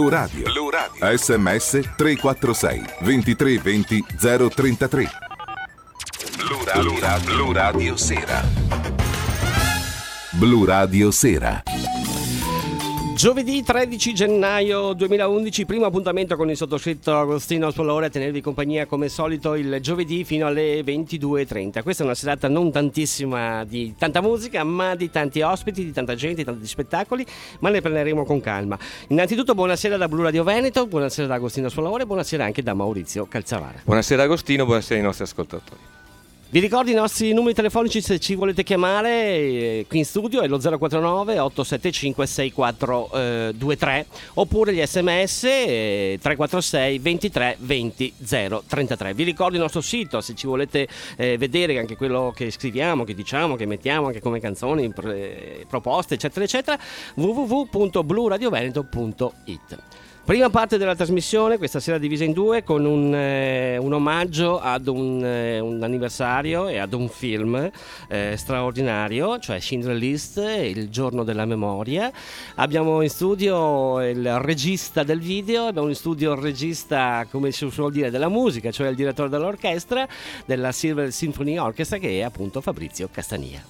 Blu Radio. SMS 346 23 20 033. Blu Radio Sera. Blu Radio Sera. Giovedì 13 gennaio 2011, primo appuntamento con il sottoscritto Agostino Spolore a tenervi compagnia come solito il giovedì fino alle 22:30. Questa è una serata non tantissima di tanta musica, ma di tanti ospiti, di tanta gente, di tanti spettacoli, ma ne parleremo con calma. Innanzitutto buonasera da Blu Radio Veneto, buonasera da Agostino Spolore, buonasera anche da Maurizio Calzavara. Buonasera Agostino, buonasera ai nostri ascoltatori. Vi ricordo i nostri numeri telefonici se ci volete chiamare qui in studio, è lo 049 875 6423 oppure gli sms 346 23 20 033. Vi ricordo il nostro sito se ci volete vedere anche quello che scriviamo, che diciamo, che mettiamo anche come canzoni, proposte eccetera eccetera, www.bluradioveneto.it. Prima parte della trasmissione, questa sera divisa in due, con un omaggio ad un anniversario e ad un film straordinario, cioè Schindler's List, il giorno della memoria. Abbiamo in studio il regista del video, abbiamo in studio il regista, come si suol dire, della musica, cioè il direttore dell'orchestra, della Silver Symphony Orchestra, che è appunto Fabrizio Castania.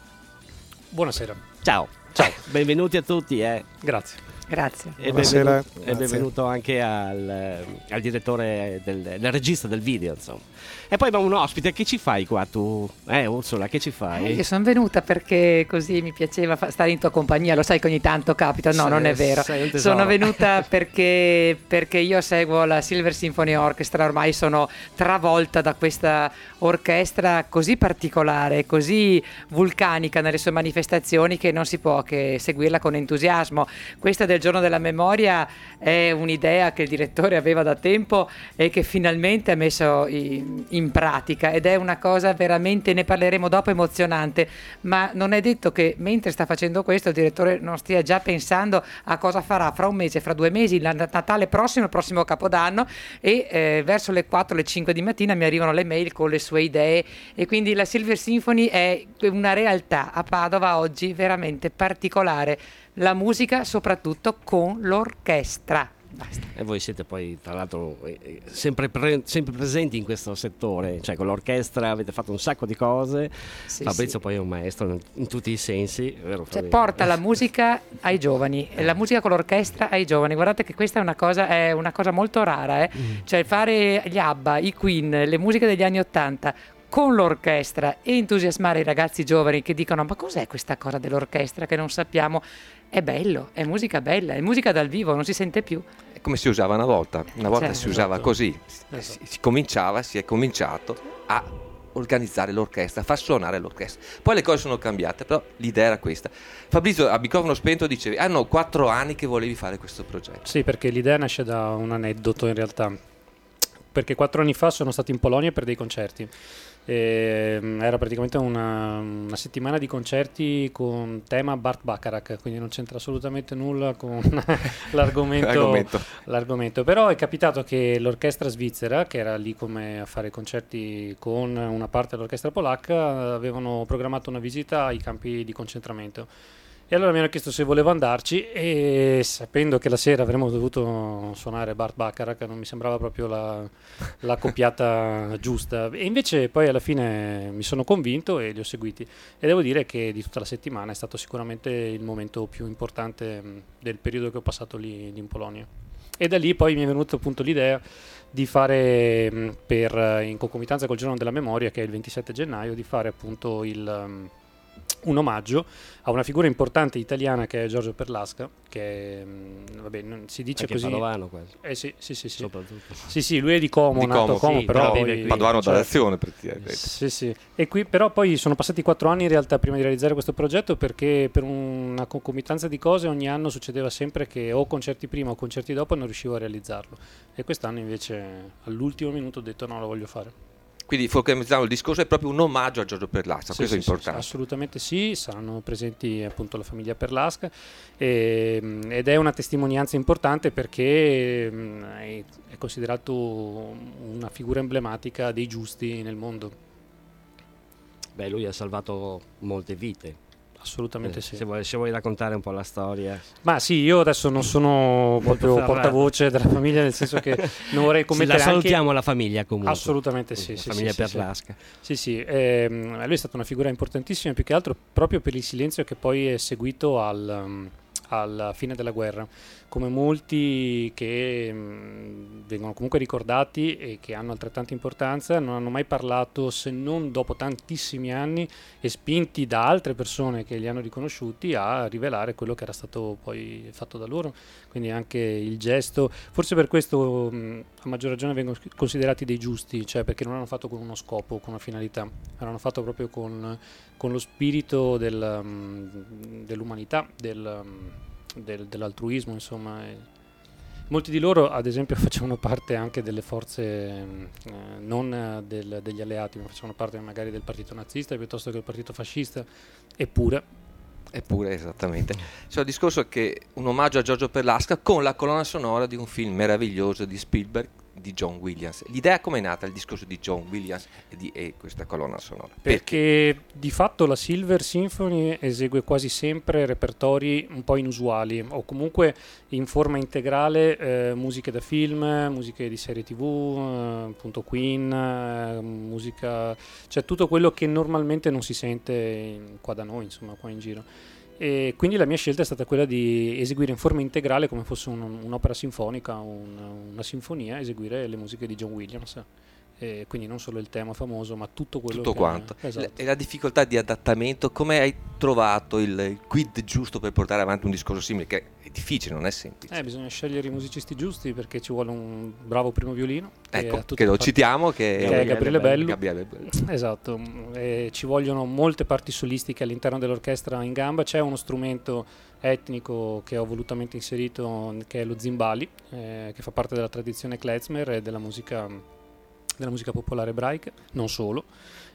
Buonasera. Ciao. Benvenuti a tutti. Grazie. Grazie. E benvenuto anche al direttore del regista del video, insomma. E poi abbiamo un ospite. Che ci fai qua tu? Ursula, che ci fai? Io sono venuta perché così mi piaceva stare in tua compagnia. Lo sai che ogni tanto capita. No, non è vero. Sono venuta perché io seguo la Silver Symphony Orchestra. Ormai sono travolta da questa orchestra così particolare, così vulcanica nelle sue manifestazioni, che non si può che seguirla con entusiasmo. Questa del giorno della memoria è un'idea che il direttore aveva da tempo e che finalmente ha messo in pratica, ed è una cosa veramente, ne parleremo dopo, emozionante, ma non è detto che mentre sta facendo questo il direttore non stia già pensando a cosa farà fra un mese, fra 2 mesi, il Natale prossimo, il prossimo Capodanno, e verso le 4, le 5 di mattina mi arrivano le mail con le sue idee, e quindi la Silver Symphony è una realtà a Padova oggi veramente particolare. La musica soprattutto con l'orchestra. Basta. E voi siete poi tra l'altro sempre presenti in questo settore, cioè con l'orchestra avete fatto un sacco di cose. Sì, Fabrizio poi è un maestro in tutti i sensi, vero? Cioè, porta la musica ai giovani e la musica con l'orchestra ai giovani. Guardate che questa è una cosa molto rara, Cioè fare gli ABBA, i Queen, le musiche degli anni '80 con l'orchestra e entusiasmare i ragazzi giovani che dicono: ma cos'è questa cosa dell'orchestra che non sappiamo? È bello, è musica bella, è musica dal vivo, non si sente più. È come si usava una volta Certo. Si usava così, si è cominciato a organizzare l'orchestra, a far suonare l'orchestra. Poi le cose sono cambiate, però l'idea era questa. Fabrizio, a microfono spento, dicevi: 4 anni che volevi fare questo progetto. Sì, perché l'idea nasce da un aneddoto in realtà, perché 4 anni fa sono stato in Polonia per dei concerti. Era praticamente una settimana di concerti con tema Burt Bacharach, quindi non c'entra assolutamente nulla con l'argomento. Però è capitato che l'orchestra svizzera, che era lì come a fare concerti con una parte dell'orchestra polacca, avevano programmato una visita ai campi di concentramento. E allora mi hanno chiesto se volevo andarci, e sapendo che la sera avremmo dovuto suonare Burt Bacharach non mi sembrava proprio la coppiata giusta, e invece poi alla fine mi sono convinto e li ho seguiti, e devo dire che di tutta la settimana è stato sicuramente il momento più importante del periodo che ho passato lì in Polonia. E da lì poi mi è venuta appunto l'idea di fare, in concomitanza col giorno della memoria, che è il 27 gennaio, di fare appunto un omaggio a una figura importante italiana che è Giorgio Perlasca, che si dice anche così. Padovano quasi. Sì. Soprattutto. Sì, lui è di Como, nato a Como, sì, però Padovano d'azione praticamente. Sì. E qui però poi sono passati 4 anni in realtà prima di realizzare questo progetto, perché per una concomitanza di cose ogni anno succedeva sempre che o concerti prima o concerti dopo non riuscivo a realizzarlo, e quest'anno invece all'ultimo minuto ho detto no, lo voglio fare. Quindi focalizziamo il discorso, è proprio un omaggio a Giorgio Perlasca, questo è importante. Assolutamente sì, saranno presenti appunto la famiglia Perlasca, ed è una testimonianza importante perché è considerato una figura emblematica dei giusti nel mondo. Lui ha salvato molte vite. assolutamente sì. Se vuoi raccontare un po' la storia. Ma sì, io adesso non sono proprio portavoce della famiglia, nel senso che non vorrei commettere la salutiamo la famiglia comunque. Assolutamente sì. La famiglia Perlasca. Sì. Lui è stata una figura importantissima, più che altro proprio per il silenzio che poi è seguito alla fine della guerra, come molti che vengono comunque ricordati e che hanno altrettanta importanza, non hanno mai parlato, se non dopo tantissimi anni e spinti da altre persone che li hanno riconosciuti a rivelare quello che era stato poi fatto da loro. Quindi anche il gesto, forse per questo a maggior ragione vengono considerati dei giusti, cioè perché non hanno fatto con uno scopo, con una finalità, ma hanno fatto proprio con lo spirito dell'umanità, dell'altruismo, insomma. Molti di loro, ad esempio, facevano parte anche delle forze non degli alleati, ma facevano parte magari del partito nazista piuttosto che del partito fascista, eppure, esattamente. C'è il discorso che un omaggio a Giorgio Perlasca con la colonna sonora di un film meraviglioso di Spielberg, di John Williams. L'idea come è nata, il discorso di John Williams e questa colonna sonora? Perché di fatto la Silver Symphony esegue quasi sempre repertori un po' inusuali o comunque in forma integrale musiche da film, musiche di serie TV, appunto Queen, musica, cioè tutto quello che normalmente non si sente qua da noi, insomma, qua in giro. E quindi la mia scelta è stata quella di eseguire in forma integrale, come fosse un'opera sinfonica, una sinfonia, eseguire le musiche di John Williams. E quindi non solo il tema famoso, ma tutto quanto. Esatto. E la difficoltà di adattamento, come hai trovato il quid giusto per portare avanti un discorso simile, che è difficile, non è semplice? Bisogna scegliere i musicisti giusti, perché ci vuole un bravo primo violino, che lo citiamo, che è Gabriele Bello. Bello. Esatto. Ci vogliono molte parti solistiche all'interno dell'orchestra in gamba. C'è uno strumento etnico che ho volutamente inserito, che è lo zimbali, che fa parte della tradizione klezmer e della musica popolare ebraica, non solo.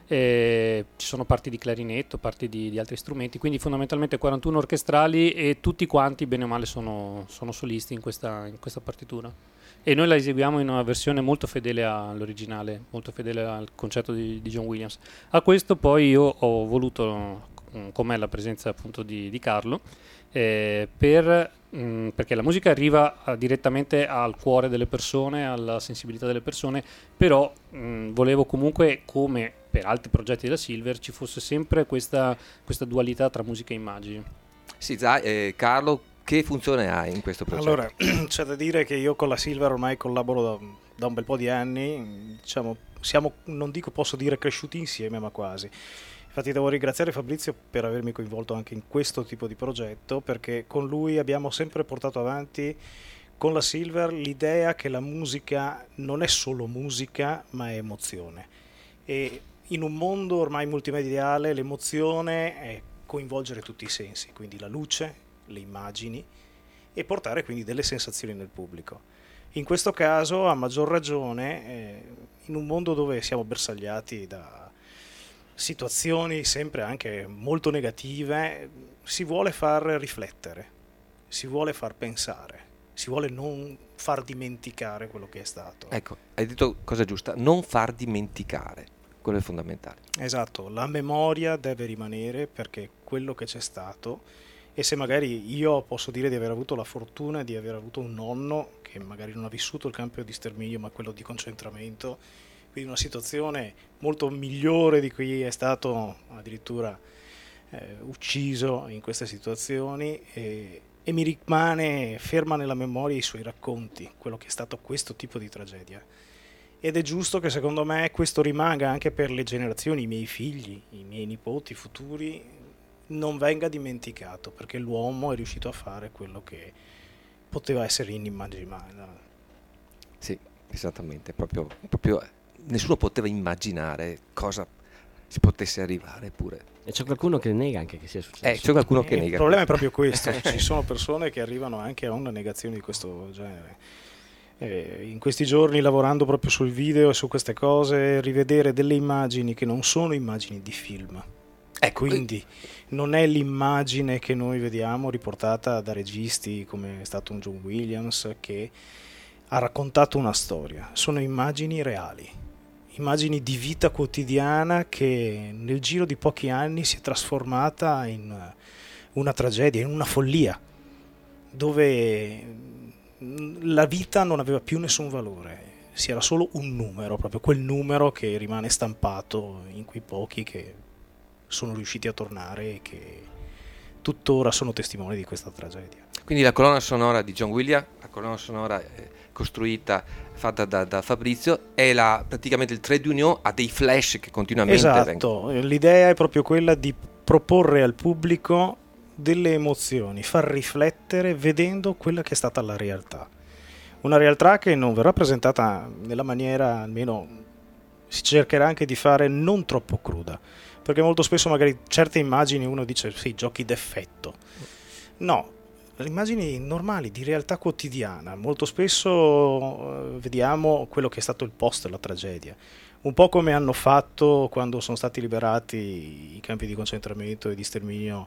Ci sono parti di clarinetto, parti di altri strumenti, quindi fondamentalmente 41 orchestrali e tutti quanti bene o male sono solisti in questa partitura, e noi la eseguiamo in una versione molto fedele all'originale, molto fedele al concetto di John Williams. A questo poi io ho voluto con me la presenza appunto di Carlo, perché la musica arriva direttamente al cuore delle persone, alla sensibilità delle persone, però volevo comunque, come per altri progetti della Silver, ci fosse sempre questa dualità tra musica e immagini. Sì, Carlo, che funzione hai in questo progetto? Allora, c'è da dire che io con la Silver ormai collaboro da un bel po' di anni, diciamo, posso dire cresciuti insieme, ma quasi. Infatti devo ringraziare Fabrizio per avermi coinvolto anche in questo tipo di progetto, perché con lui abbiamo sempre portato avanti con la Silver l'idea che la musica non è solo musica, ma è emozione. E in un mondo ormai multimediale l'emozione è coinvolgere tutti i sensi, quindi la luce, le immagini, e portare quindi delle sensazioni nel pubblico. In questo caso, a maggior ragione, in un mondo dove siamo bersagliati da situazioni sempre anche molto negative, si vuole far riflettere, si vuole far pensare, si vuole non far dimenticare quello che è stato. Ecco, hai detto cosa giusta, non far dimenticare, quello è fondamentale. Esatto, la memoria deve rimanere, perché quello che c'è stato, e se magari io posso dire di aver avuto la fortuna di aver avuto un nonno che magari non ha vissuto il campo di sterminio ma quello di concentramento, quindi una situazione molto migliore di cui è stato addirittura ucciso in queste situazioni, e mi rimane ferma nella memoria i suoi racconti, quello che è stato questo tipo di tragedia. Ed è giusto che secondo me questo rimanga anche per le generazioni, i miei figli, i miei nipoti futuri, non venga dimenticato, perché l'uomo è riuscito a fare quello che poteva essere inimmaginabile. Sì, esattamente, proprio nessuno poteva immaginare cosa si potesse arrivare, eppure. E c'è qualcuno che nega anche che sia successo. C'è qualcuno che nega. Il problema è proprio questo, ci sono persone che arrivano anche a una negazione di questo genere. In questi giorni, lavorando proprio sul video e su queste cose, rivedere delle immagini che non sono immagini di film. Quindi non è l'immagine che noi vediamo riportata da registi come è stato un John Williams che ha raccontato una storia, sono immagini reali, immagini di vita quotidiana che nel giro di pochi anni si è trasformata in una tragedia, in una follia, dove la vita non aveva più nessun valore, si era solo un numero, proprio quel numero che rimane stampato in quei pochi che sono riusciti a tornare e che tuttora sono testimoni di questa tragedia. Quindi la colonna sonora di John Williams, la colonna sonora costruita, fatta da Fabrizio, è praticamente il trade union, ha dei flash che continuamente esatto, l'idea è proprio quella di proporre al pubblico delle emozioni, far riflettere vedendo quella che è stata la realtà. Una realtà che non verrà presentata nella maniera, almeno si cercherà anche di fare, non troppo cruda, perché molto spesso magari certe immagini uno dice sì, giochi d'effetto. No, le immagini normali di realtà quotidiana. Molto spesso vediamo quello che è stato il post della tragedia, un po' come hanno fatto quando sono stati liberati i campi di concentramento e di sterminio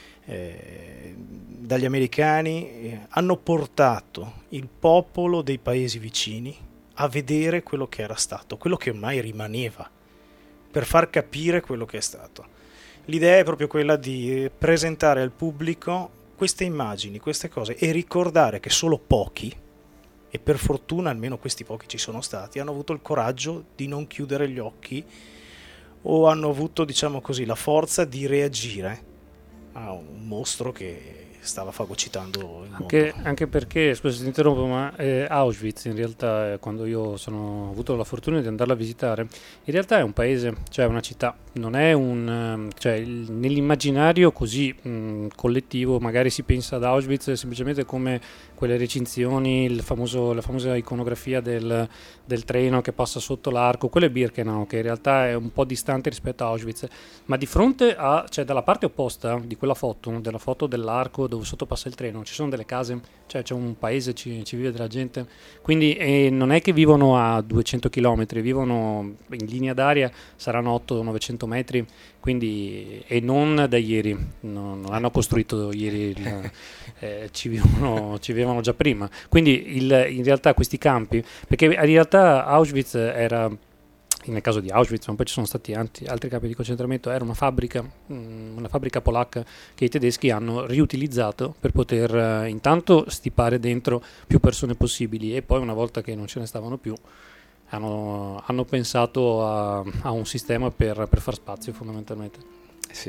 dagli americani. Hanno portato il popolo dei paesi vicini a vedere quello che era stato, quello che ormai rimaneva, per far capire quello che è stato. L'idea è proprio quella di presentare al pubblico queste immagini, queste cose, e ricordare che solo pochi, e per fortuna almeno questi pochi ci sono stati, hanno avuto il coraggio di non chiudere gli occhi, o hanno avuto, diciamo così, la forza di reagire a un mostro che stava fagocitando il mondo. Anche perché, scusa se ti interrompo, ma Auschwitz in realtà, quando io ho avuto la fortuna di andarla a visitare, in realtà è un paese, cioè una città, non è nell'immaginario così collettivo magari si pensa ad Auschwitz semplicemente come quelle recinzioni, la famosa iconografia del treno che passa sotto l'arco, quello è Birkenau, che in realtà è un po' distante rispetto a Auschwitz, ma di fronte cioè dalla parte opposta di quella della foto dell'arco dove sotto passa il treno, ci sono delle case, cioè c'è un paese, ci vive della gente, quindi non è che vivono a 200 km, vivono in linea d'aria, saranno 800-900 metri, quindi, e non da ieri, non hanno costruito ieri, ci vivevano già prima, quindi in realtà questi campi, perché in realtà Auschwitz era, nel caso di Auschwitz, ma poi ci sono stati altri campi di concentramento, era una fabbrica polacca che i tedeschi hanno riutilizzato per poter intanto stipare dentro più persone possibili, e poi una volta che non ce ne stavano più hanno pensato a un sistema per far spazio, fondamentalmente. Sì.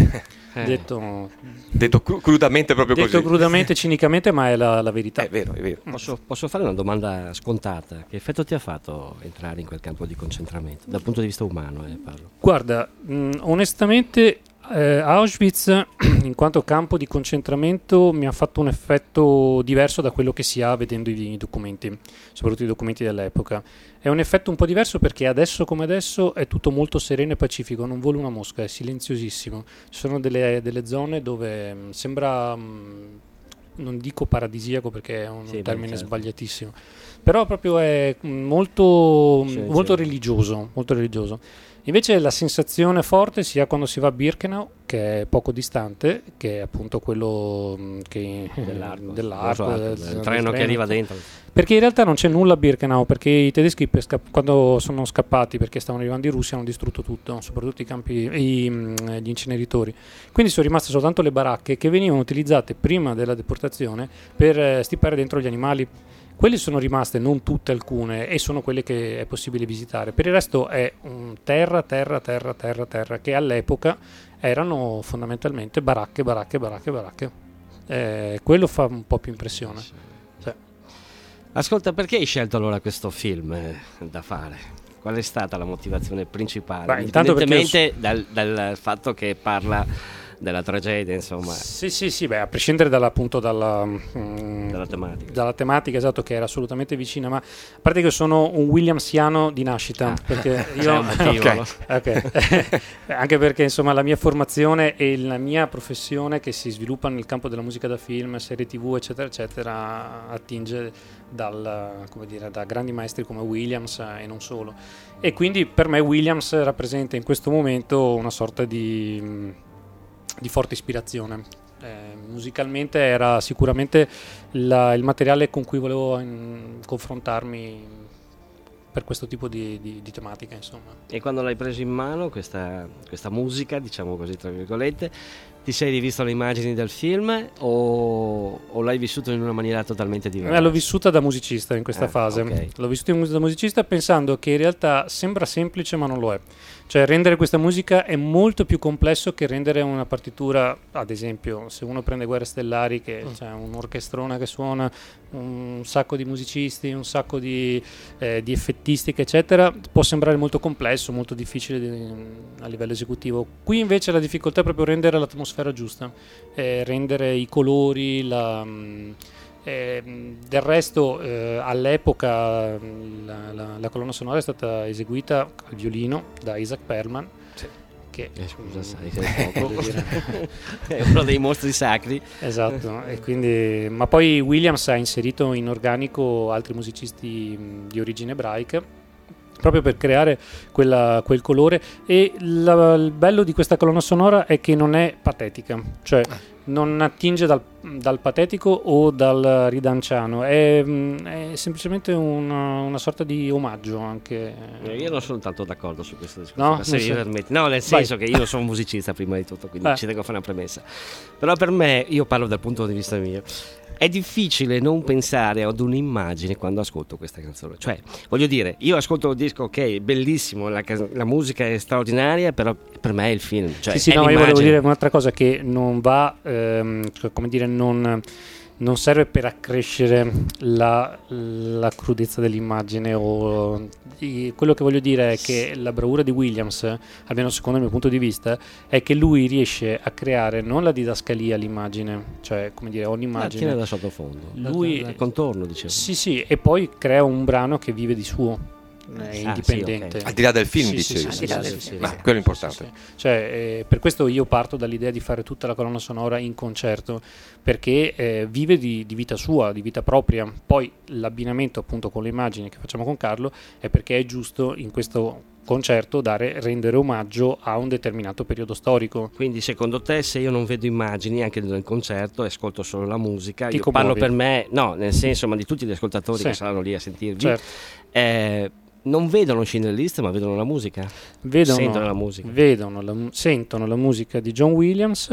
Detto crudamente, proprio detto così. Crudamente, cinicamente, ma è la verità. È vero, è vero. Posso fare una domanda scontata? Che effetto ti ha fatto entrare in quel campo di concentramento? Dal punto di vista umano, parlo. Guarda, onestamente Auschwitz in quanto campo di concentramento mi ha fatto un effetto diverso da quello che si ha vedendo i documenti, soprattutto i documenti dell'epoca. È un effetto un po' diverso perché adesso come adesso è tutto molto sereno e pacifico, non vola una mosca, è silenziosissimo. Ci sono delle zone dove sembra, non dico paradisiaco perché è un termine sbagliatissimo, però proprio è molto religioso, molto religioso. Invece la sensazione forte si ha quando si va a Birkenau, che è poco distante, che è appunto quello dell'arco, il treno che arriva dentro. Perché in realtà non c'è nulla a Birkenau, perché i tedeschi quando sono scappati, perché stavano arrivando in Russia, hanno distrutto tutto, soprattutto gli inceneritori. Quindi sono rimaste soltanto le baracche che venivano utilizzate prima della deportazione per stipare dentro gli animali. Quelle sono rimaste, non tutte, alcune, e sono quelle che è possibile visitare. Per il resto è terra, che all'epoca erano fondamentalmente baracche. Quello fa un po' più impressione. Sì. Ascolta, perché hai scelto allora questo film da fare? Qual è stata la motivazione principale? Indipendentemente dal fatto che parla della tragedia, insomma. Sì, a prescindere dalla tematica, esatto, che era assolutamente vicina, ma a parte che sono un williamsiano di nascita, perché io anche perché insomma la mia formazione e la mia professione che si sviluppa nel campo della musica da film, serie TV, eccetera eccetera, attinge da grandi maestri come Williams e non solo, e quindi per me Williams rappresenta in questo momento una sorta di forte ispirazione. Musicalmente era sicuramente il materiale con cui volevo confrontarmi per questo tipo di tematica, insomma. E quando l'hai preso in mano questa musica, diciamo così tra virgolette, ti sei rivisto le immagini del film o l'hai vissuto in una maniera totalmente diversa? L'ho vissuta da musicista in questa fase. Okay. L'ho vissuta da musicista pensando che in realtà sembra semplice ma non lo è. Cioè rendere questa musica è molto più complesso che rendere una partitura. Ad esempio, se uno prende Guerre Stellari, che c'è un'orchestrona che suona, un sacco di musicisti, un sacco di effettistica eccetera, può sembrare molto complesso, molto difficile a livello esecutivo. Qui invece la difficoltà è proprio rendere l'atmosfera giusta, rendere i colori, del resto all'epoca la colonna sonora è stata eseguita al violino da Isaac Perlman, che scusa, sai che è poco. È uno dei mostri sacri. Esatto, e quindi, ma poi Williams ha inserito in organico altri musicisti di origine ebraica proprio per creare quel colore, e il bello di questa colonna sonora è che non è patetica, cioè non attinge dal patetico o dal ridanciano, è semplicemente una sorta di omaggio anche. Io non sono tanto d'accordo su questo discorso, no? se mi permetti. No, nel senso che io sono musicista prima di tutto, quindi ci tengo a fare una premessa. Però per me, io parlo dal punto di vista mio, è difficile non pensare ad un'immagine quando ascolto questa canzone. Cioè, voglio dire, io ascolto un disco, ok, bellissimo, la musica è straordinaria, però per me è il film. Cioè, sì, no, io volevo dire un'altra cosa che non va, come dire, non serve per accrescere la crudezza dell'immagine quello che voglio dire è che la bravura di Williams, almeno secondo il mio punto di vista, è che lui riesce a creare non la didascalia all'immagine, cioè come dire ogni immagine tiene da sottofondo, lui il contorno, dicevo. Sì, e poi crea un brano che vive di suo, è indipendente, al di là del film, dicevi. Ma quello è importante. Cioè, per questo io parto dall'idea di fare tutta la colonna sonora in concerto, perché vive di vita sua, di vita propria. Poi l'abbinamento appunto con le immagini che facciamo con Carlo è perché è giusto in questo concerto rendere omaggio a un determinato periodo storico. Quindi secondo te, se io non vedo immagini anche nel concerto e ascolto solo la musica, io commuovi. parlo per me, no, nel senso, ma di tutti gli ascoltatori che saranno lì a sentirvi, certo. Non vedono Schindler List, ma vedono la musica. Sentono la musica. Sentono la musica di John Williams,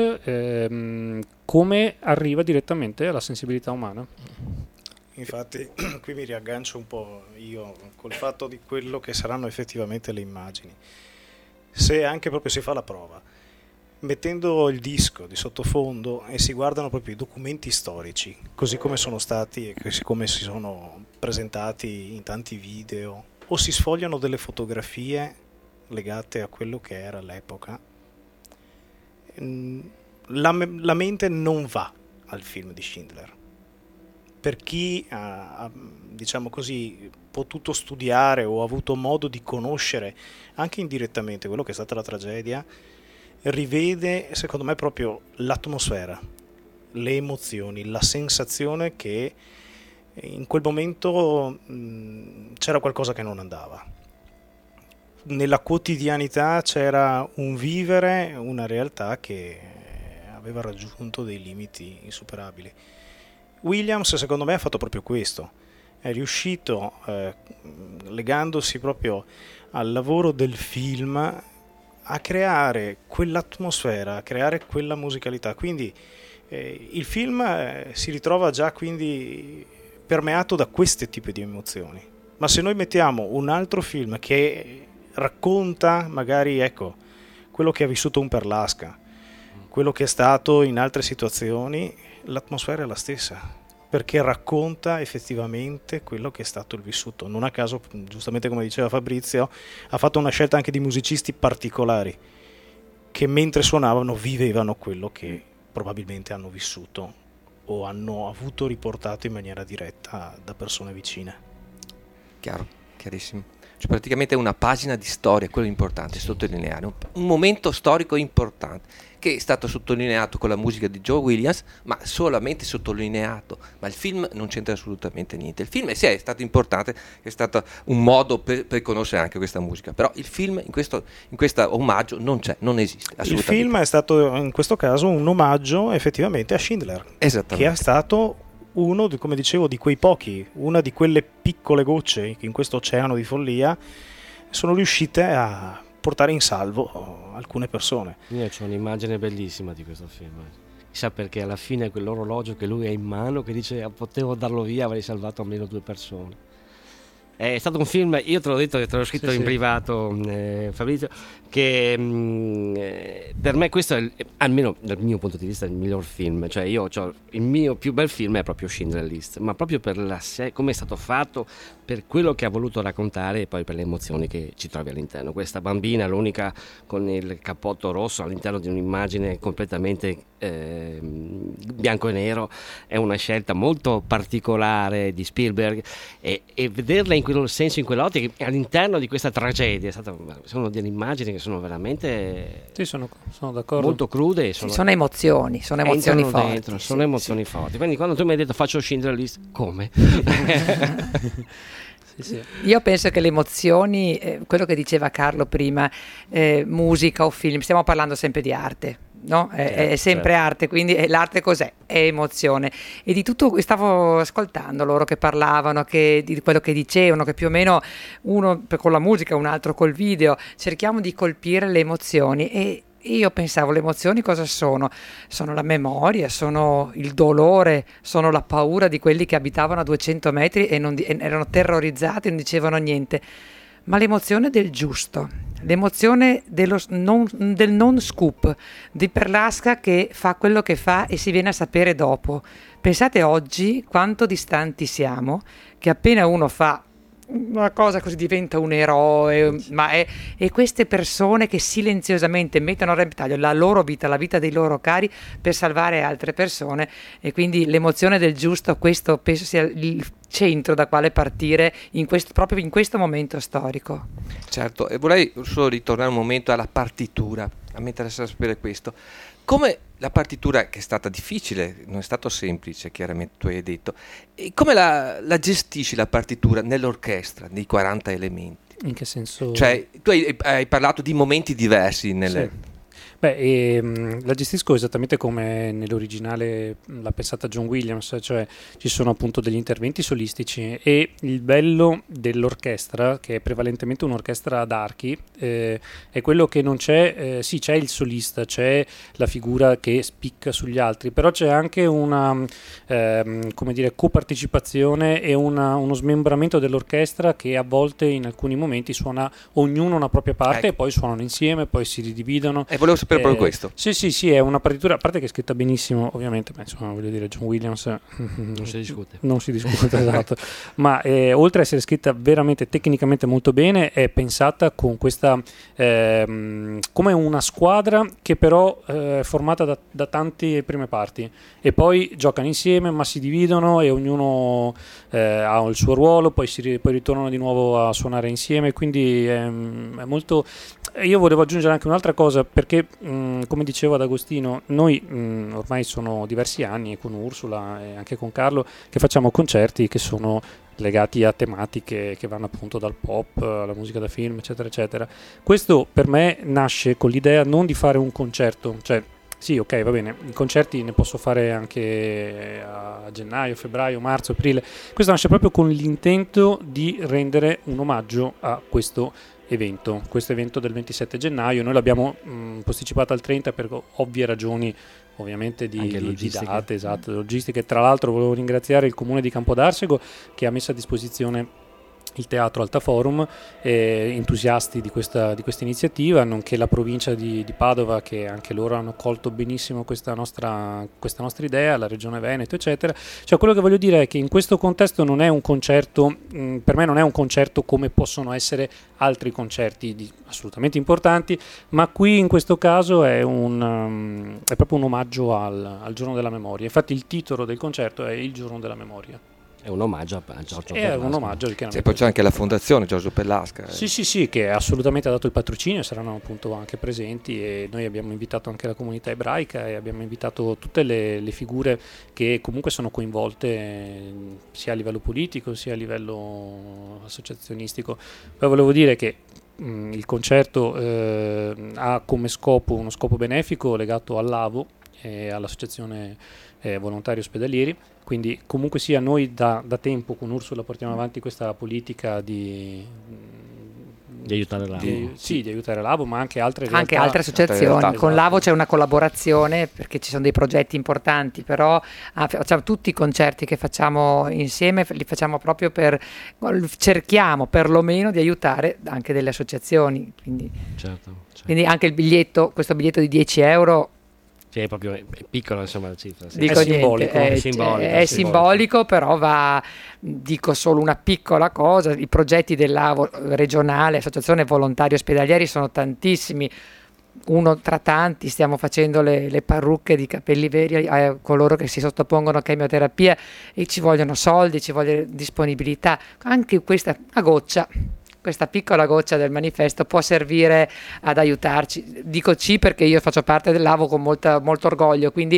come arriva direttamente alla sensibilità umana. Infatti qui mi riaggancio un po' io col fatto di quello che saranno effettivamente le immagini. Se anche proprio si fa la prova, mettendo il disco di sottofondo e si guardano proprio i documenti storici, così come sono stati e così come si sono presentati in tanti video, o si sfogliano delle fotografie legate a quello che era l'epoca, la mente non va al film di Schindler. Per chi ha, diciamo così, potuto studiare o ha avuto modo di conoscere anche indirettamente quello che è stata la tragedia, rivede secondo me proprio l'atmosfera, le emozioni, la sensazione che in quel momento c'era qualcosa che non andava. Nella quotidianità c'era un vivere, una realtà che aveva raggiunto dei limiti insuperabili. Williams secondo me ha fatto proprio questo, è riuscito, legandosi proprio al lavoro del film, a creare quell'atmosfera, a creare quella musicalità. Quindi il film si ritrova già quindi permeato da questi tipi di emozioni. Ma se noi mettiamo un altro film che racconta magari, ecco, quello che ha vissuto un Perlasca, quello che è stato in altre situazioni, l'atmosfera è la stessa, perché racconta effettivamente quello che è stato il vissuto. Non a caso, giustamente come diceva Fabrizio, ha fatto una scelta anche di musicisti particolari che mentre suonavano vivevano quello che probabilmente hanno vissuto o hanno avuto riportato in maniera diretta da persone vicine. Chiaro, chiarissimo. Cioè praticamente una pagina di storia, quello importante, sottolineare un momento storico importante che è stato sottolineato con la musica di Joe Williams, ma solamente sottolineato, ma il film non c'entra assolutamente niente. Il film sì, è stato importante, è stato un modo per conoscere anche questa musica, però il film in questo omaggio non c'è, non esiste assolutamente. Il film è stato in questo caso un omaggio effettivamente a Schindler, che è stato uno, come dicevo, di quei pochi, una di quelle piccole gocce che in questo oceano di follia sono riuscite a portare in salvo alcune persone. Io ho un'immagine bellissima di questo film. Chissà perché alla fine quell'orologio che lui ha in mano che dice potevo darlo via, avrei salvato almeno 2 persone. È stato un film, io te l'ho detto, te l'ho scritto in privato, Fabrizio, che per me questo è, almeno dal mio punto di vista, il miglior film. Cioè il mio più bel film è proprio Schindler's List, ma proprio per come è stato fatto, per quello che ha voluto raccontare e poi per le emozioni che ci trovi all'interno. Questa bambina, l'unica con il cappotto rosso all'interno di un'immagine completamente bianco e nero, è una scelta molto particolare di Spielberg, e vederla in quel senso, in quell'ottica, all'interno di questa tragedia, sono delle immagini che sono veramente sono d'accordo, molto crude, sono emozioni forti, dentro, sono emozioni forti. Quindi quando tu mi hai detto faccio Schindler's List, come? Sì. Io penso che le emozioni, quello che diceva Carlo prima, musica o film, stiamo parlando sempre di arte, no? È sempre arte, quindi l'arte cos'è? È emozione. E di tutto stavo ascoltando loro che parlavano, di quello che dicevano, che più o meno uno con la musica, un altro col video, cerchiamo di colpire le emozioni. E io pensavo, le emozioni cosa sono? Sono la memoria, sono il dolore, sono la paura di quelli che abitavano a 200 metri e erano terrorizzati e non dicevano niente. Ma l'emozione del giusto, l'emozione del non scoop, di Perlasca che fa quello che fa e si viene a sapere dopo. Pensate oggi quanto distanti siamo, che appena uno fa una cosa così diventa un eroe, e queste persone che silenziosamente mettono a repentaglio la loro vita, la vita dei loro cari per salvare altre persone. E quindi l'emozione del giusto, questo penso sia il centro da quale partire proprio in questo momento storico. Certo, e vorrei solo ritornare un momento alla partitura. A me interessa sapere questo. Come la partitura, che è stata difficile, non è stato semplice, chiaramente tu hai detto, e come la gestisci la partitura nell'orchestra, nei 40 elementi? In che senso? Cioè, tu hai parlato di momenti diversi nelle... Sì. La gestisco esattamente come nell'originale l'ha pensata John Williams, cioè ci sono appunto degli interventi solistici, e il bello dell'orchestra, che è prevalentemente un'orchestra ad archi, è quello che non c'è, sì, c'è il solista, c'è la figura che spicca sugli altri, però c'è anche una copartecipazione e uno smembramento dell'orchestra, che a volte in alcuni momenti suona ognuno una propria parte, e poi suonano insieme, poi si ridividono. E volevo sapere proprio questo. Sì, è una partitura, a parte che è scritta benissimo, ovviamente, ma insomma, voglio dire, John Williams non si discute, esatto. Ma oltre a essere scritta veramente tecnicamente molto bene, è pensata con questa come una squadra che però è formata da tante prime parti, e poi giocano insieme, ma si dividono e ognuno ha il suo ruolo, poi ritornano di nuovo a suonare insieme, quindi è molto... Io volevo aggiungere anche un'altra cosa, perché come dicevo ad Agostino, noi ormai sono diversi anni con Ursula e anche con Carlo che facciamo concerti che sono legati a tematiche che vanno appunto dal pop alla musica da film, eccetera eccetera. Questo per me nasce con l'idea non di fare un concerto, cioè sì, ok, va bene, i concerti ne posso fare anche a gennaio, febbraio, marzo, aprile. Questo nasce proprio con l'intento di rendere un omaggio a questo evento del 27 gennaio. Noi l'abbiamo posticipato al 30 per ovvie ragioni, ovviamente di date, esatto, logistiche. Tra l'altro volevo ringraziare il comune di Campodarsego che ha messo a disposizione il teatro Altaforum, entusiasti di questa iniziativa, nonché la provincia di Padova, che anche loro hanno colto benissimo questa nostra idea, la regione Veneto, eccetera. Cioè, quello che voglio dire è che in questo contesto non è un concerto, per me non è un concerto come possono essere altri concerti assolutamente importanti, ma qui in questo caso è proprio un omaggio al giorno della memoria. Infatti il titolo del concerto è Il giorno della memoria. È un omaggio a Giorgio Perlasca. È un omaggio, e poi c'è anche la fondazione Giorgio Perlasca. Sì, che assolutamente ha dato il patrocinio, saranno appunto anche presenti, e noi abbiamo invitato anche la comunità ebraica e abbiamo invitato tutte le figure che comunque sono coinvolte sia a livello politico sia a livello associazionistico. Poi volevo dire che il concerto ha come scopo uno scopo benefico legato all'AVO e all'associazione volontari ospedalieri. Quindi comunque sia noi da tempo con Ursula portiamo avanti questa politica di aiutare l'AVO. Di aiutare l'AVO, ma anche altre realtà. Anche altre associazioni. Con l'AVO c'è una collaborazione perché ci sono dei progetti importanti, però tutti i concerti che facciamo insieme li facciamo proprio cerchiamo perlomeno di aiutare anche delle associazioni. Quindi, certo. Quindi anche questo biglietto di 10 euro. È proprio piccolo, insomma, la cifra. Sì. Dico è simbolico, però dico solo una piccola cosa. I progetti dell'AVO regionale, Associazione Volontari Ospedalieri, sono tantissimi. Uno tra tanti, stiamo facendo le parrucche di capelli veri a coloro che si sottopongono a chemioterapia, e ci vogliono soldi, ci vuole disponibilità. Anche questa questa piccola goccia del manifesto può servire ad aiutarci. Dico perché io faccio parte dell'AVO con molto orgoglio, quindi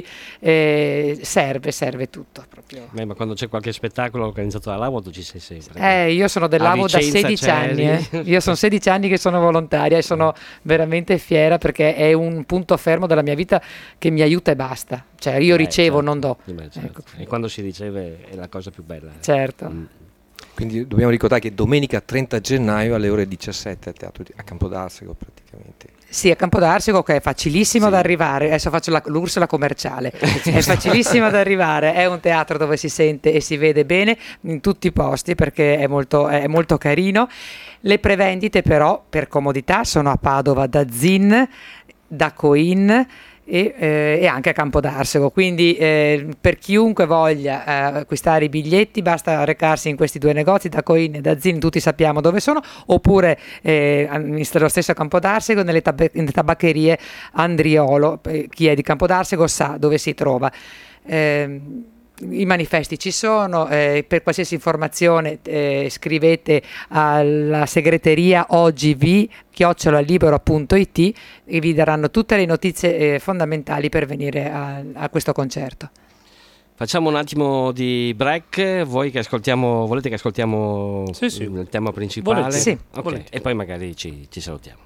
serve tutto proprio. Ma quando c'è qualche spettacolo organizzato dall'AVO tu ci sei sempre. Io sono dell'AVO da 16 anni. Io sono 16 anni che sono volontaria e sono veramente fiera perché è un punto fermo della mia vita che mi aiuta e basta. Cioè io ricevo, non do. Certo. Ecco. E quando si riceve è la cosa più bella. Certo. Quindi dobbiamo ricordare che domenica 30 gennaio alle ore 17 al teatro a Campodarsego praticamente. Sì, a Campodarsego, che è facilissimo da arrivare. Adesso faccio l'Ursula commerciale. È facilissimo da arrivare, è un teatro dove si sente e si vede bene in tutti i posti perché è molto carino. Le prevendite però per comodità sono a Padova da Zin, da Coin e anche a Campodarsego, quindi per chiunque voglia acquistare i biglietti basta recarsi in questi due negozi, da Coin e da Zin, tutti sappiamo dove sono, oppure lo stesso a Campodarsego nelle tabaccherie Andriolo. Chi è di Campodarsego sa dove si trova. I manifesti ci sono, per qualsiasi informazione scrivete alla segreteria ogv@libero.it e vi daranno tutte le notizie fondamentali per venire a questo concerto. Facciamo un attimo di break, volete che ascoltiamo il tema principale? Sì. Okay. E poi magari ci salutiamo.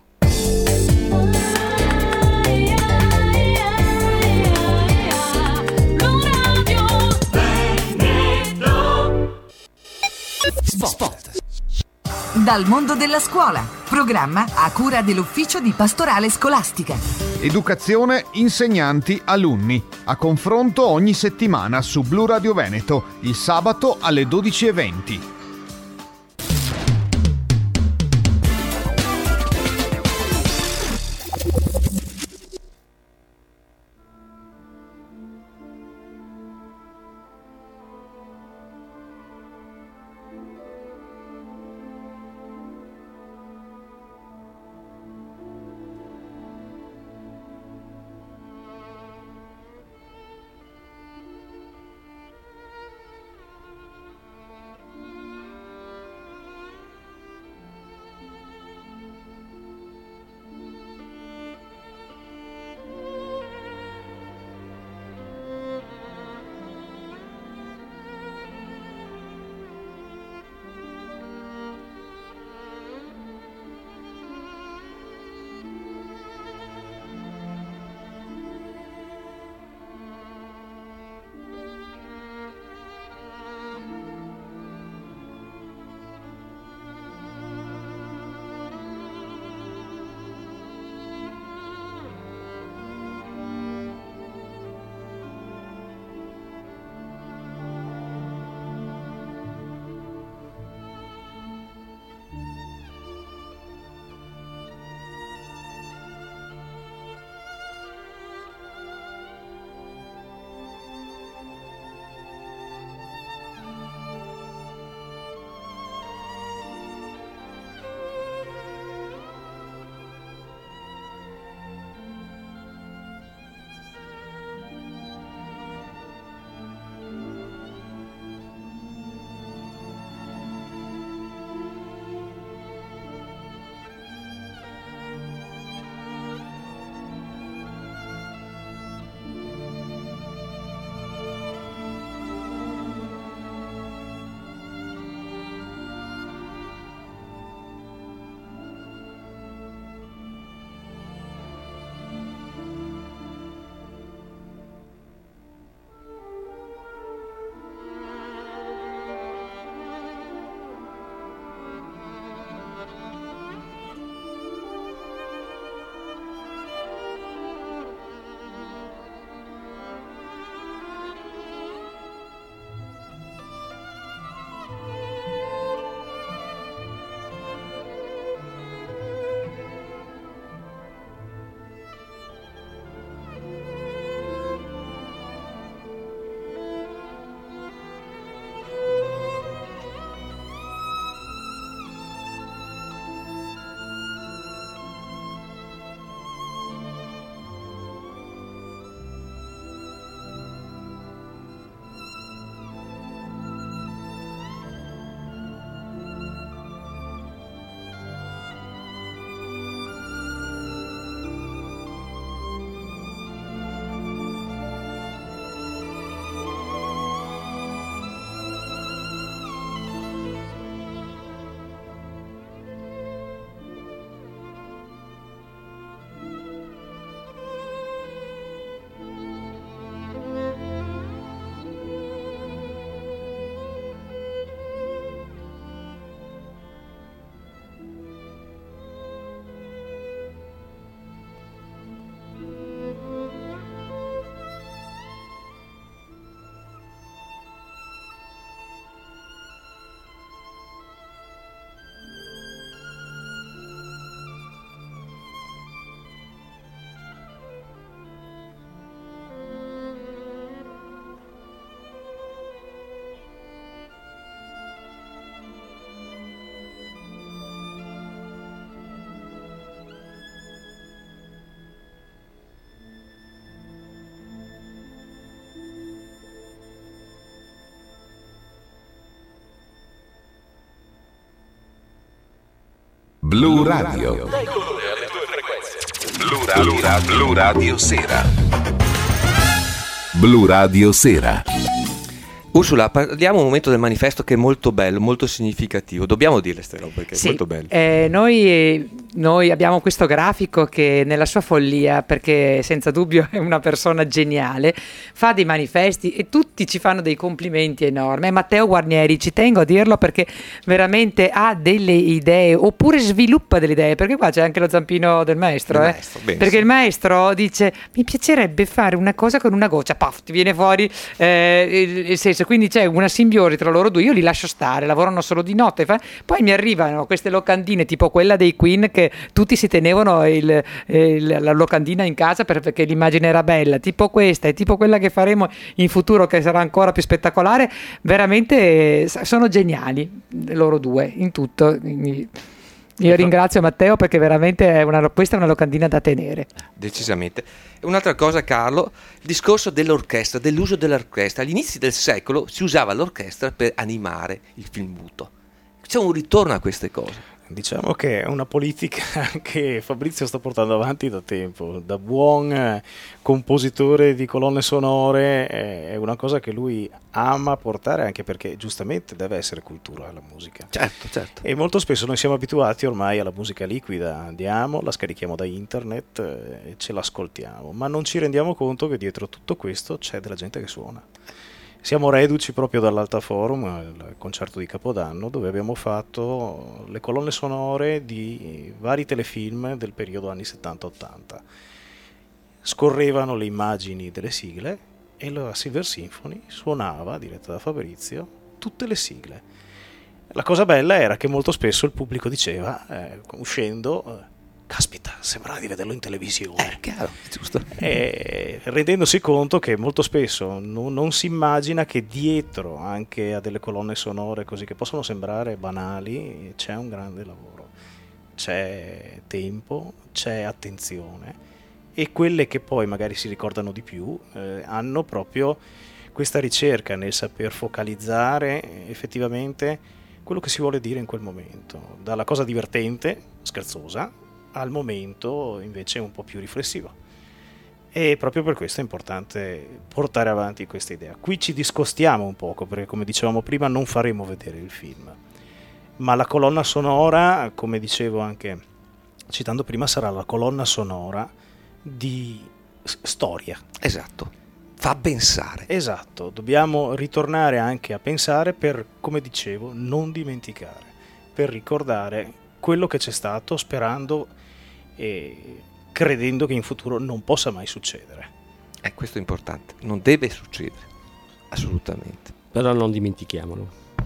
Spot. Dal mondo della scuola, programma a cura dell'Ufficio di Pastorale Scolastica. Educazione, insegnanti, alunni. A confronto ogni settimana su Blu Radio Veneto, il sabato alle 12:20. Blu Radio. Blu Radio Sera. Blu Radio Sera. Ursula, parliamo un momento del manifesto che è molto bello, molto significativo. Dobbiamo dire queste robe perché sì, è molto bello. Noi abbiamo questo grafico che nella sua follia, perché senza dubbio è una persona geniale, fa dei manifesti e tutti ci fanno dei complimenti enormi. Matteo Guarnieri, ci tengo a dirlo perché veramente ha delle idee, oppure sviluppa delle idee, perché qua c'è anche lo zampino del maestro, perché il maestro dice mi piacerebbe fare una cosa con una goccia, paf, ti viene fuori il senso. Quindi c'è una simbiosi tra loro due, io li lascio stare, lavorano solo di notte, poi mi arrivano queste locandine tipo quella dei Queen che tutti si tenevano la locandina in casa perché l'immagine era bella, tipo questa e tipo quella che faremo in futuro che sarà ancora più spettacolare. Veramente sono geniali loro due in tutto. Io ringrazio Matteo perché veramente questa è una locandina da tenere. Decisamente. Un'altra cosa, Carlo, il discorso dell'orchestra, dell'uso dell'orchestra. All'inizio del secolo si usava l'orchestra per animare il film muto. C'è un ritorno a queste cose. Diciamo che è una politica che Fabrizio sta portando avanti da tempo, da buon compositore di colonne sonore, è una cosa che lui ama portare, anche perché giustamente deve essere cultura la musica. Certo. E molto spesso noi siamo abituati ormai alla musica liquida, andiamo, la scarichiamo da internet e ce l'ascoltiamo, ma non ci rendiamo conto che dietro tutto questo c'è della gente che suona. Siamo reduci proprio dall'Altaforum, il concerto di Capodanno, dove abbiamo fatto le colonne sonore di vari telefilm del periodo anni 70-80. Scorrevano le immagini delle sigle e la Silver Symphony suonava, diretta da Fabrizio, tutte le sigle. La cosa bella era che molto spesso il pubblico diceva, uscendo... caspita, sembrava di vederlo in televisione. Chiaro, giusto. Rendendosi conto che molto spesso non si immagina che dietro anche a delle colonne sonore così che possono sembrare banali c'è un grande lavoro, c'è tempo, c'è attenzione, e quelle che poi magari si ricordano di più hanno proprio questa ricerca nel saper focalizzare effettivamente quello che si vuole dire in quel momento, dalla cosa divertente, scherzosa, al momento invece un po' più riflessivo. E proprio per questo è importante portare avanti questa idea. Qui ci discostiamo un poco perché, come dicevamo prima, non faremo vedere il film, ma la colonna sonora, come dicevo anche citando prima, sarà la colonna sonora di storia. Esatto, fa pensare. Esatto, dobbiamo ritornare anche a pensare per, come dicevo, non dimenticare, per ricordare quello che c'è stato, sperando e credendo che in futuro non possa mai succedere. Questo è importante, non deve succedere, assolutamente. Però non dimentichiamolo.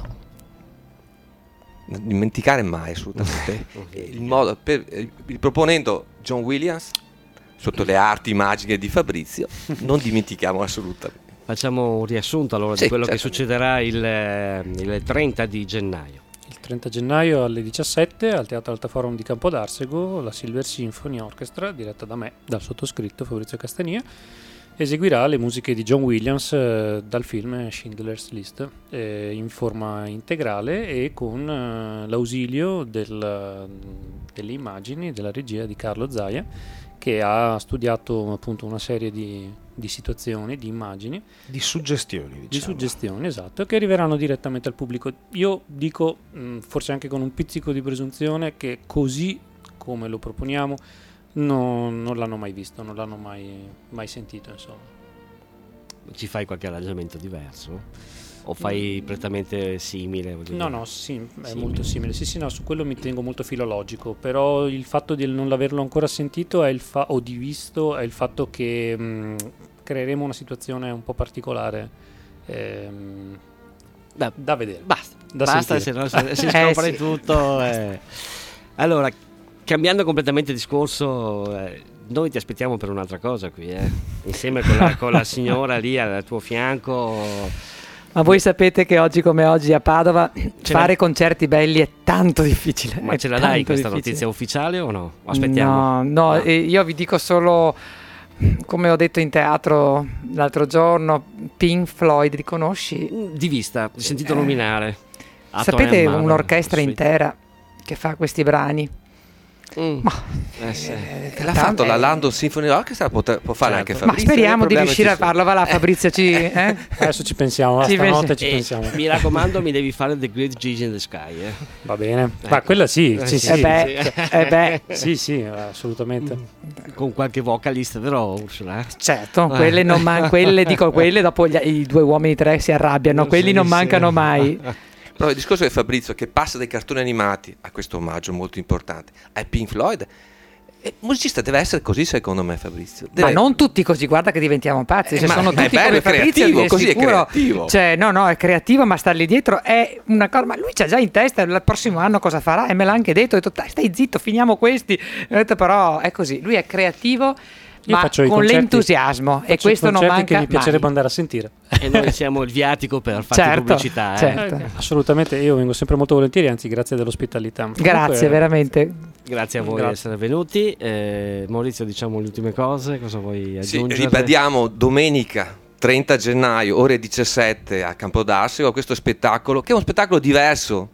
Non dimenticare mai, assolutamente. Il modo proponendo John Williams sotto le arti immagini di Fabrizio, non dimentichiamo assolutamente. Facciamo un riassunto allora di quello che succederà il 30 di gennaio. Il 30 gennaio alle 17 al Teatro Altaforum di Campodarsego la Silver Symphony Orchestra, diretta da me, dal sottoscritto Fabrizio Castania, eseguirà le musiche di John Williams dal film Schindler's List in forma integrale e con l'ausilio delle immagini della regia di Carlo Zaia, che ha studiato appunto una serie di situazioni, di immagini, di suggestioni, diciamo. Di suggestioni, esatto, che arriveranno direttamente al pubblico. Io dico, forse anche con un pizzico di presunzione, che così come lo proponiamo non l'hanno mai visto, non l'hanno mai sentito, insomma. Ci fai qualche arrangiamento diverso? O fai prettamente simile? No, sì, è molto simile. Sì, no, su quello mi tengo molto filologico, però il fatto di non averlo ancora sentito o di visto è il fatto che creeremo una situazione un po' particolare da vedere. Basta, se no si scopre tutto. Allora, cambiando completamente discorso, noi ti aspettiamo per un'altra cosa qui, insieme con la signora lì al tuo fianco. Ma voi sapete che oggi come oggi a Padova fare concerti belli è tanto difficile. Ma ce la dai questa notizia ufficiale o no? Aspettiamo. No, io vi dico solo, come ho detto in teatro l'altro giorno, Pink Floyd, li conosci? Di vista, sentito nominare. Sapete un'orchestra intera che fa questi brani? L'ha fatto la London Symphony Orchestra, può fare anche Fabrizio. Ma speriamo di riuscire a farlo. Va là, Fabrizio, adesso ci pensiamo, stanotte ci pensiamo. Mi raccomando, mi devi fare The Great Gigi in the Sky. Va bene, ma quella sì. Sì, assolutamente. Con qualche vocalista, però, Ursula. Certo, quelle non quelle dopo i due uomini tre si arrabbiano, quelli non mancano mai. Però il discorso di Fabrizio, che passa dai cartoni animati a questo omaggio molto importante ai Pink Floyd, il musicista deve essere così, secondo me, Fabrizio. Ma non tutti così, guarda che diventiamo pazzi. Se sono tutti bello, come Fabrizio, così sicuro, è creativo. Cioè, no, è creativo, ma stargli dietro è una cosa. Ma lui c'ha già in testa il prossimo anno cosa farà, e me l'ha anche detto. Ho detto, stai zitto, finiamo questi. Ho detto, però è così, lui è creativo. Ma con l'entusiasmo, e questo non manca che mi piacerebbe andare a sentire. E noi siamo il viatico per fare pubblicità. Certo. Assolutamente, io vengo sempre molto volentieri, anzi grazie dell'ospitalità. Grazie, veramente. Grazie a voi di essere venuti. Maurizio, diciamo le ultime cose, cosa vuoi aggiungere? Sì, ribadiamo domenica 30 gennaio, ore 17 a Campodarsego, questo spettacolo, che è uno spettacolo diverso.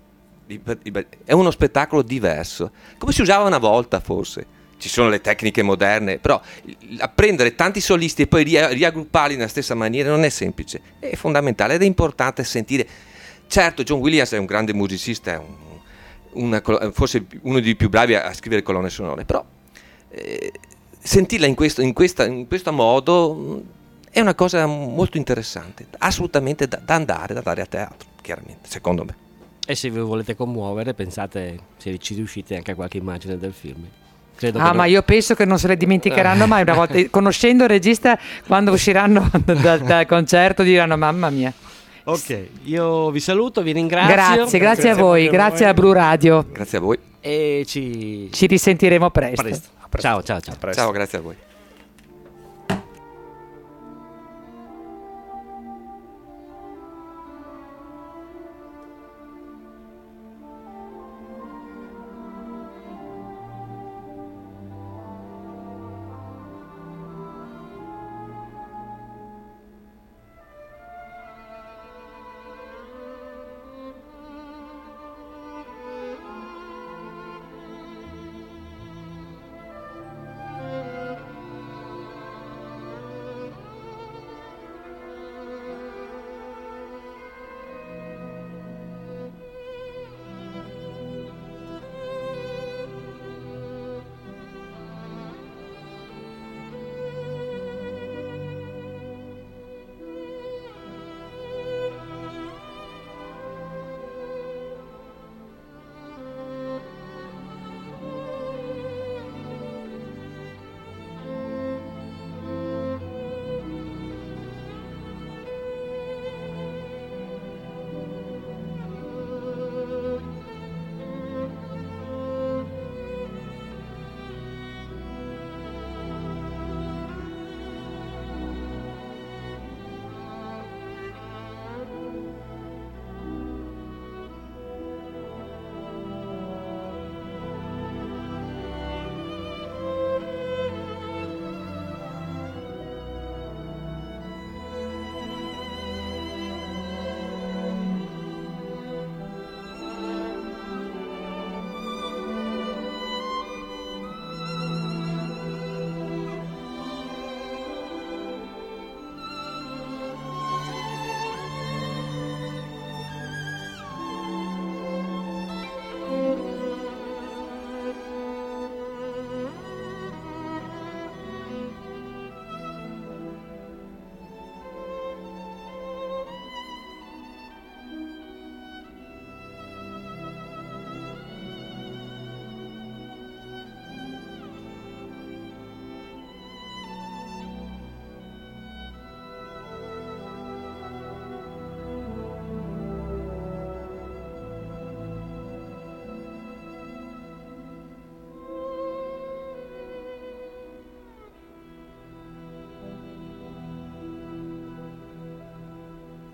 È uno spettacolo diverso, come si usava una volta forse. Ci sono le tecniche moderne, però apprendere tanti solisti e poi riaggrupparli nella stessa maniera non è semplice, è fondamentale ed è importante sentire. Certo, John Williams è un grande musicista, è forse uno dei più bravi a scrivere colonne sonore, però sentirla in questo modo è una cosa molto interessante, assolutamente da dare a teatro, chiaramente, secondo me. E se vi volete commuovere, pensate se ci riuscite anche a qualche immagine del film. Ma io penso che non se le dimenticheranno mai. Una volta, conoscendo il regista, quando usciranno dal concerto diranno mamma mia. Ok, io vi saluto, vi ringrazio. Grazie a voi, grazie a Blu Radio. Grazie a voi. E ci risentiremo presto. Ciao. Ciao, grazie a voi.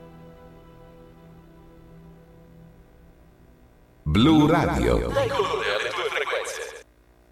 Blu Radio.